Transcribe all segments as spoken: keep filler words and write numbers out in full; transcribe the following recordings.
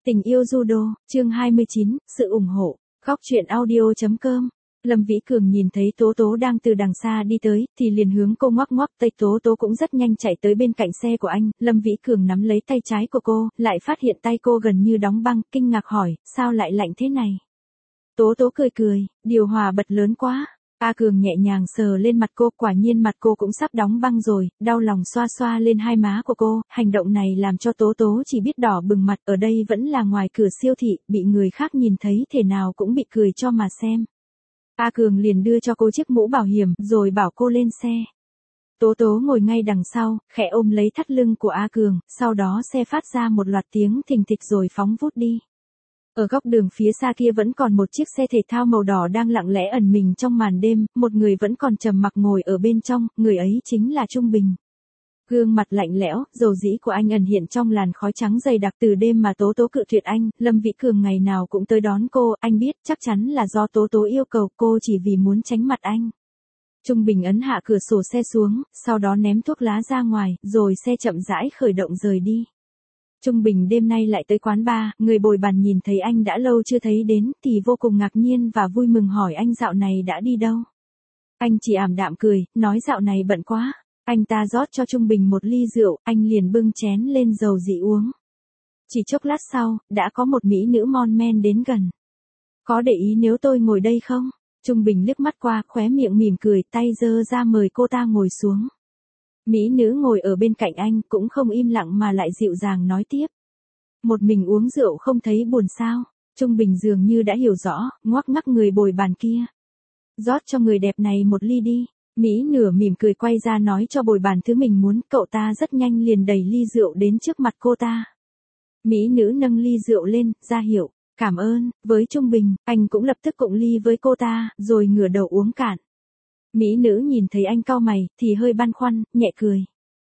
Tình yêu judo, chương hai mươi chín, sự ủng hộ, góc truyện audio.com. Lâm Vĩ Cường nhìn thấy Tố Tố đang từ đằng xa đi tới, thì liền hướng cô ngoắc ngoắc tay. Tố Tố cũng rất nhanh chạy tới bên cạnh xe của anh. Lâm Vĩ Cường nắm lấy tay trái của cô, lại phát hiện tay cô gần như đóng băng, kinh ngạc hỏi, sao lại lạnh thế này? Tố Tố cười cười, điều hòa bật lớn quá. A Cường nhẹ nhàng sờ lên mặt cô, quả nhiên mặt cô cũng sắp đóng băng rồi, đau lòng xoa xoa lên hai má của cô, hành động này làm cho Tố Tố chỉ biết đỏ bừng mặt. Ở đây vẫn là ngoài cửa siêu thị, bị người khác nhìn thấy thể nào cũng bị cười cho mà xem. A Cường liền đưa cho cô chiếc mũ bảo hiểm, rồi bảo cô lên xe. Tố Tố ngồi ngay đằng sau, khẽ ôm lấy thắt lưng của A Cường, sau đó xe phát ra một loạt tiếng thình thịch rồi phóng vút đi. Ở góc đường phía xa kia vẫn còn một chiếc xe thể thao màu đỏ đang lặng lẽ ẩn mình trong màn đêm, một người vẫn còn trầm mặc ngồi ở bên trong, người ấy chính là Trung Bình. Gương mặt lạnh lẽo, dầu dĩ của anh ẩn hiện trong làn khói trắng dày đặc. Từ đêm mà Tố Tố cự tuyệt anh, Lâm Vĩ Cường ngày nào cũng tới đón cô, anh biết chắc chắn là do Tố Tố yêu cầu cô chỉ vì muốn tránh mặt anh. Trung Bình ấn hạ cửa sổ xe xuống, sau đó ném thuốc lá ra ngoài, rồi xe chậm rãi khởi động rời đi. Trung Bình đêm nay lại tới quán bar, người bồi bàn nhìn thấy anh đã lâu chưa thấy đến, thì vô cùng ngạc nhiên và vui mừng hỏi anh dạo này đã đi đâu. Anh chỉ ảm đạm cười, nói dạo này bận quá. Anh ta rót cho Trung Bình một ly rượu, anh liền bưng chén lên dầu dị uống. Chỉ chốc lát sau, đã có một mỹ nữ mon men đến gần. Có để ý nếu tôi ngồi đây không? Trung Bình liếc mắt qua, khóe miệng mỉm cười, tay giơ ra mời cô ta ngồi xuống. Mỹ nữ ngồi ở bên cạnh anh, cũng không im lặng mà lại dịu dàng nói tiếp. Một mình uống rượu không thấy buồn sao? Trung Bình dường như đã hiểu rõ, ngoắc ngắc người bồi bàn kia. Rót cho người đẹp này một ly đi. Mỹ nửa mỉm cười quay ra nói cho bồi bàn thứ mình muốn, cậu ta rất nhanh liền đẩy ly rượu đến trước mặt cô ta. Mỹ nữ nâng ly rượu lên, ra hiệu, cảm ơn, với Trung Bình, anh cũng lập tức cộng ly với cô ta, rồi ngửa đầu uống cạn. Mỹ nữ nhìn thấy anh cau mày, thì hơi băn khoăn, nhẹ cười.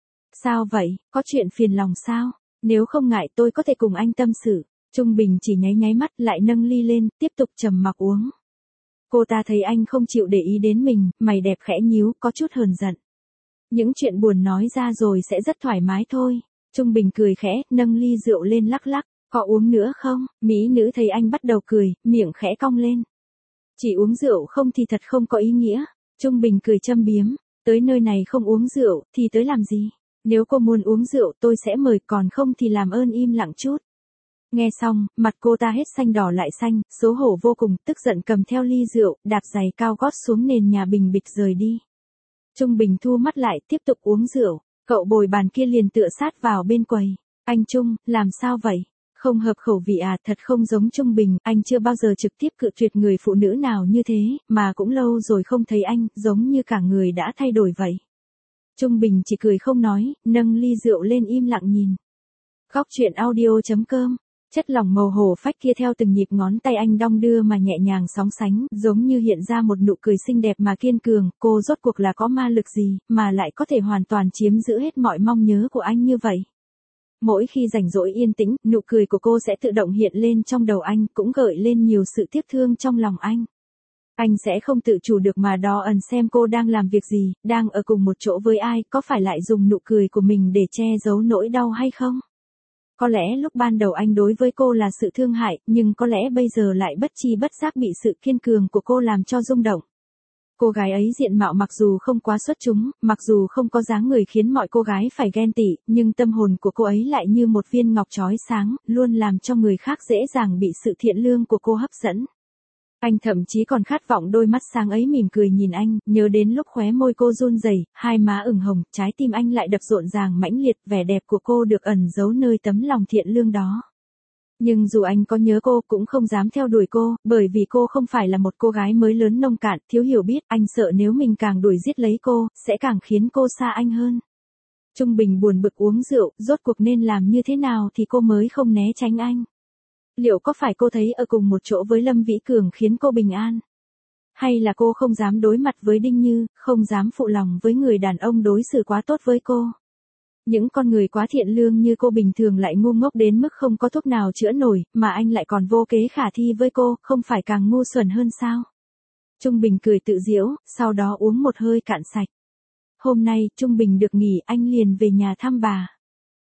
Sao vậy, có chuyện phiền lòng sao? Nếu không ngại tôi có thể cùng anh tâm sự. Trung Bình chỉ nháy nháy mắt lại nâng ly lên, tiếp tục trầm mặc uống. Cô ta thấy anh không chịu để ý đến mình, mày đẹp khẽ nhíu, có chút hờn giận. Những chuyện buồn nói ra rồi sẽ rất thoải mái thôi. Trung Bình cười khẽ, nâng ly rượu lên lắc lắc, có uống nữa không? Mỹ nữ thấy anh bắt đầu cười, miệng khẽ cong lên. Chỉ uống rượu không thì thật không có ý nghĩa. Trung Bình cười châm biếm, tới nơi này không uống rượu, thì tới làm gì? Nếu cô muốn uống rượu tôi sẽ mời, còn không thì làm ơn im lặng chút. Nghe xong, mặt cô ta hết xanh đỏ lại xanh, xấu hổ vô cùng, tức giận cầm theo ly rượu, đạp giày cao gót xuống nền nhà bình bịch rời đi. Trung Bình thu mắt lại, tiếp tục uống rượu, cậu bồi bàn kia liền tựa sát vào bên quầy. Anh Trung, làm sao vậy? Không hợp khẩu vị à? Thật không giống Trung Bình, anh chưa bao giờ trực tiếp cự tuyệt người phụ nữ nào như thế, mà cũng lâu rồi không thấy anh, giống như cả người đã thay đổi vậy. Trung Bình chỉ cười không nói, nâng ly rượu lên im lặng nhìn. Góc truyện audio.com. Chất lỏng màu hổ phách kia theo từng nhịp ngón tay anh đong đưa mà nhẹ nhàng sóng sánh, giống như hiện ra một nụ cười xinh đẹp mà kiên cường. Cô rốt cuộc là có ma lực gì, mà lại có thể hoàn toàn chiếm giữ hết mọi mong nhớ của anh như vậy. Mỗi khi rảnh rỗi yên tĩnh, nụ cười của cô sẽ tự động hiện lên trong đầu anh, cũng gợi lên nhiều sự tiếc thương trong lòng anh. Anh sẽ không tự chủ được mà đo ẩn xem cô đang làm việc gì, đang ở cùng một chỗ với ai, có phải lại dùng nụ cười của mình để che giấu nỗi đau hay không? Có lẽ lúc ban đầu anh đối với cô là sự thương hại, nhưng có lẽ bây giờ lại bất chi bất giác bị sự kiên cường của cô làm cho rung động. Cô gái ấy diện mạo mặc dù không quá xuất chúng, mặc dù không có dáng người khiến mọi cô gái phải ghen tị, nhưng tâm hồn của cô ấy lại như một viên ngọc chói sáng, luôn làm cho người khác dễ dàng bị sự thiện lương của cô hấp dẫn. Anh thậm chí còn khát vọng đôi mắt sáng ấy mỉm cười nhìn anh, nhớ đến lúc khóe môi cô run rẩy, hai má ửng hồng, trái tim anh lại đập rộn ràng mãnh liệt, vẻ đẹp của cô được ẩn giấu nơi tấm lòng thiện lương đó. Nhưng dù anh có nhớ cô cũng không dám theo đuổi cô, bởi vì cô không phải là một cô gái mới lớn nông cạn, thiếu hiểu biết, anh sợ nếu mình càng đuổi giết lấy cô, sẽ càng khiến cô xa anh hơn. Trung Bình buồn bực uống rượu, rốt cuộc nên làm như thế nào thì cô mới không né tránh anh. Liệu có phải cô thấy ở cùng một chỗ với Lâm Vĩ Cường khiến cô bình an? Hay là cô không dám đối mặt với Đinh Như, không dám phụ lòng với người đàn ông đối xử quá tốt với cô? Những con người quá thiện lương như cô bình thường lại ngu ngốc đến mức không có thuốc nào chữa nổi, mà anh lại còn vô kế khả thi với cô, không phải càng ngu xuẩn hơn sao? Trung Bình cười tự giễu, sau đó uống một hơi cạn sạch. Hôm nay, Trung Bình được nghỉ, anh liền về nhà thăm bà.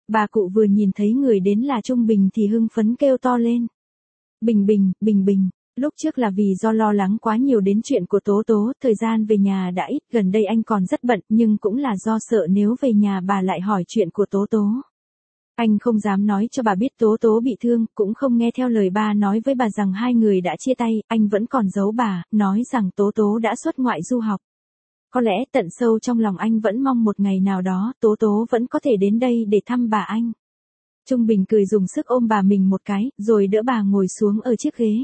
Bà cụ vừa nhìn thấy người đến là Trung Bình thì hưng phấn kêu to lên. Bình Bình, Bình Bình. Lúc trước là vì do lo lắng quá nhiều đến chuyện của Tố Tố, thời gian về nhà đã ít, gần đây anh còn rất bận, nhưng cũng là do sợ nếu về nhà bà lại hỏi chuyện của Tố Tố. Anh không dám nói cho bà biết Tố Tố bị thương, cũng không nghe theo lời ba nói với bà rằng hai người đã chia tay, anh vẫn còn giấu bà, nói rằng Tố Tố đã xuất ngoại du học. Có lẽ tận sâu trong lòng anh vẫn mong một ngày nào đó Tố Tố vẫn có thể đến đây để thăm bà anh. Trung Bình cười dùng sức ôm bà mình một cái, rồi đỡ bà ngồi xuống ở chiếc ghế.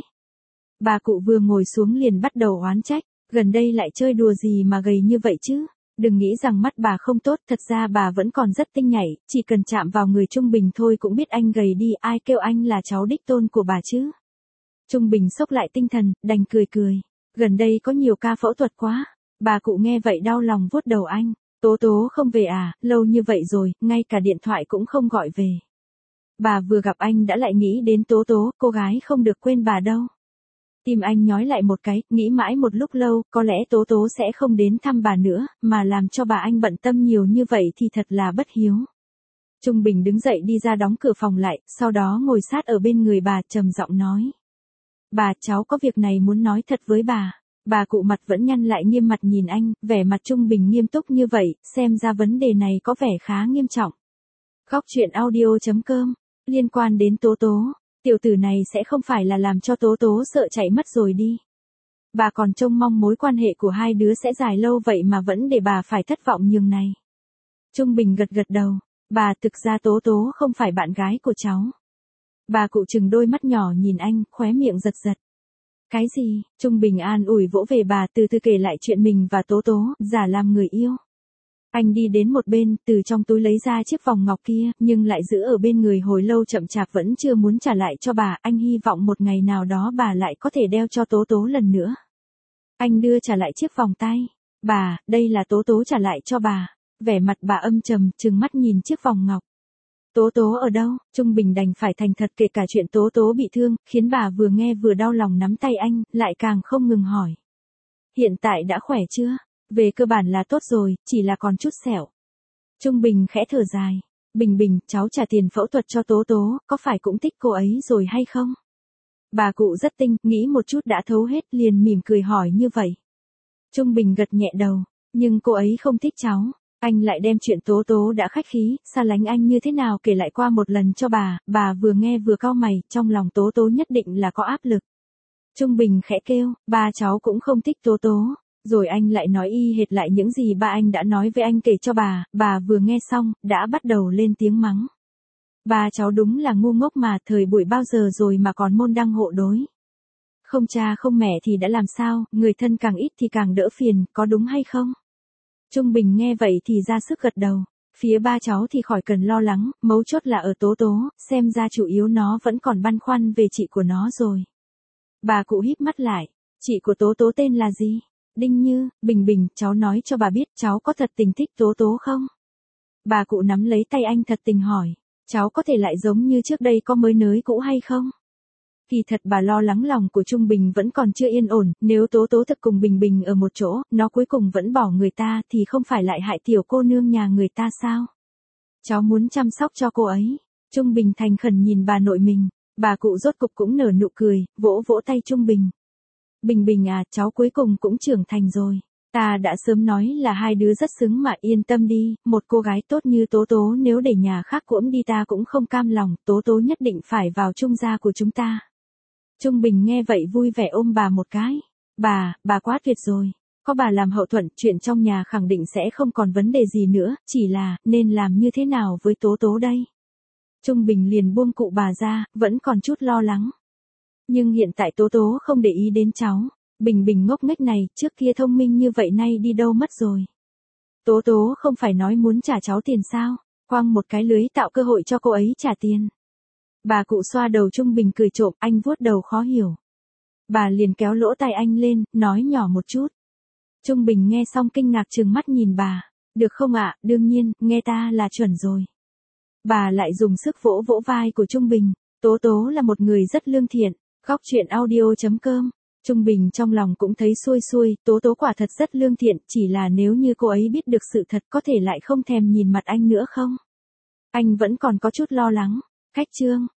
Bà cụ vừa ngồi xuống liền bắt đầu oán trách, gần đây lại chơi đùa gì mà gầy như vậy chứ? Đừng nghĩ rằng mắt bà không tốt, thật ra bà vẫn còn rất tinh nhảy, chỉ cần chạm vào người Trung Bình thôi cũng biết anh gầy đi, ai kêu anh là cháu đích tôn của bà chứ? Trung Bình xốc lại tinh thần, đành cười cười. Gần đây có nhiều ca phẫu thuật quá. Bà cụ nghe vậy đau lòng vuốt đầu anh. Tố Tố không về à, lâu như vậy rồi, ngay cả điện thoại cũng không gọi về. Bà vừa gặp anh đã lại nghĩ đến Tố Tố, cô gái không được quên bà đâu. Tim anh nhói lại một cái, nghĩ mãi một lúc lâu, có lẽ Tố Tố sẽ không đến thăm bà nữa, mà làm cho bà anh bận tâm nhiều như vậy thì thật là bất hiếu. Trung Bình đứng dậy đi ra đóng cửa phòng lại, sau đó ngồi sát ở bên người bà, trầm giọng nói. Bà, cháu có việc này muốn nói thật với bà. Bà cụ mặt vẫn nhăn lại nghiêm mặt nhìn anh, vẻ mặt Trung Bình nghiêm túc như vậy, xem ra vấn đề này có vẻ khá nghiêm trọng. Góc truyện audio chấm com, liên quan đến Tố Tố, tiểu tử này sẽ không phải là làm cho Tố Tố sợ chạy mất rồi đi. Bà còn trông mong mối quan hệ của hai đứa sẽ dài lâu vậy mà vẫn để bà phải thất vọng nhường này. Trung Bình gật gật đầu, bà thực ra Tố Tố không phải bạn gái của cháu. Bà cụ trừng đôi mắt nhỏ nhìn anh, khóe miệng giật giật. Cái gì? Trung Bình an ủi vỗ về bà, từ từ kể lại chuyện mình và Tố Tố, giả làm người yêu. Anh đi đến một bên, từ trong túi lấy ra chiếc vòng ngọc kia, nhưng lại giữ ở bên người hồi lâu chậm chạp vẫn chưa muốn trả lại cho bà, anh hy vọng một ngày nào đó bà lại có thể đeo cho Tố Tố lần nữa. Anh đưa trả lại chiếc vòng tay. Bà, đây là Tố Tố trả lại cho bà. Vẻ mặt bà âm trầm, trừng mắt nhìn chiếc vòng ngọc. Tố Tố ở đâu? Trung Bình đành phải thành thật kể cả chuyện Tố Tố bị thương, khiến bà vừa nghe vừa đau lòng nắm tay anh, lại càng không ngừng hỏi. Hiện tại đã khỏe chưa? Về cơ bản là tốt rồi, chỉ là còn chút sẹo. Trung Bình khẽ thở dài. Bình Bình, cháu trả tiền phẫu thuật cho Tố Tố, có phải cũng thích cô ấy rồi hay không? Bà cụ rất tinh, nghĩ một chút đã thấu hết, liền mỉm cười hỏi như vậy. Trung Bình gật nhẹ đầu, nhưng cô ấy không thích cháu. Anh lại đem chuyện Tố Tố đã khách khí, xa lánh anh như thế nào kể lại qua một lần cho bà, bà vừa nghe vừa cau mày, trong lòng Tố Tố nhất định là có áp lực. Trung Bình khẽ kêu, ba cháu cũng không thích Tố Tố, rồi anh lại nói y hệt lại những gì ba anh đã nói với anh kể cho bà, bà vừa nghe xong, đã bắt đầu lên tiếng mắng. Ba cháu đúng là ngu ngốc mà, thời buổi bao giờ rồi mà còn môn đăng hộ đối. Không cha không mẹ thì đã làm sao, người thân càng ít thì càng đỡ phiền, có đúng hay không? Trung Bình nghe vậy thì ra sức gật đầu, phía ba cháu thì khỏi cần lo lắng, mấu chốt là ở Tố Tố, xem ra chủ yếu nó vẫn còn băn khoăn về chị của nó rồi. Bà cụ híp mắt lại, chị của Tố Tố tên là gì? Đinh Như. Bình Bình, cháu nói cho bà biết cháu có thật tình thích Tố Tố không? Bà cụ nắm lấy tay anh thật tình hỏi, cháu có thể lại giống như trước đây có mới nới cũ hay không? Kỳ thật bà lo lắng lòng của Trung Bình vẫn còn chưa yên ổn, nếu Tố Tố thật cùng Bình Bình ở một chỗ, nó cuối cùng vẫn bỏ người ta thì không phải lại hại tiểu cô nương nhà người ta sao? Cháu muốn chăm sóc cho cô ấy. Trung Bình thành khẩn nhìn bà nội mình, bà cụ rốt cục cũng nở nụ cười, vỗ vỗ tay Trung Bình. Bình Bình à, cháu cuối cùng cũng trưởng thành rồi. Ta đã sớm nói là hai đứa rất xứng mà, yên tâm đi, một cô gái tốt như Tố Tố nếu để nhà khác cuỗm đi ta cũng không cam lòng, Tố Tố nhất định phải vào trung gia của chúng ta. Trung Bình nghe vậy vui vẻ ôm bà một cái. Bà, bà quá tuyệt rồi. Có bà làm hậu thuẫn, chuyện trong nhà khẳng định sẽ không còn vấn đề gì nữa, chỉ là, nên làm như thế nào với Tố Tố đây? Trung Bình liền buông cụ bà ra, vẫn còn chút lo lắng. Nhưng hiện tại Tố Tố không để ý đến cháu. Bình Bình ngốc nghếch này, trước kia thông minh như vậy nay đi đâu mất rồi. Tố Tố không phải nói muốn trả cháu tiền sao? Quăng một cái lưới tạo cơ hội cho cô ấy trả tiền. Bà cụ xoa đầu Trung Bình cười trộm, anh vuốt đầu khó hiểu. Bà liền kéo lỗ tai anh lên, nói nhỏ một chút. Trung Bình nghe xong kinh ngạc trừng mắt nhìn bà. Được không ạ, đương nhiên, nghe ta là chuẩn rồi. Bà lại dùng sức vỗ vỗ vai của Trung Bình. Tố Tố là một người rất lương thiện. Góc truyện audio chấm com. Trung Bình trong lòng cũng thấy xuôi xuôi, Tố Tố quả thật rất lương thiện, chỉ là nếu như cô ấy biết được sự thật có thể lại không thèm nhìn mặt anh nữa không? Anh vẫn còn có chút lo lắng. Khách Trương,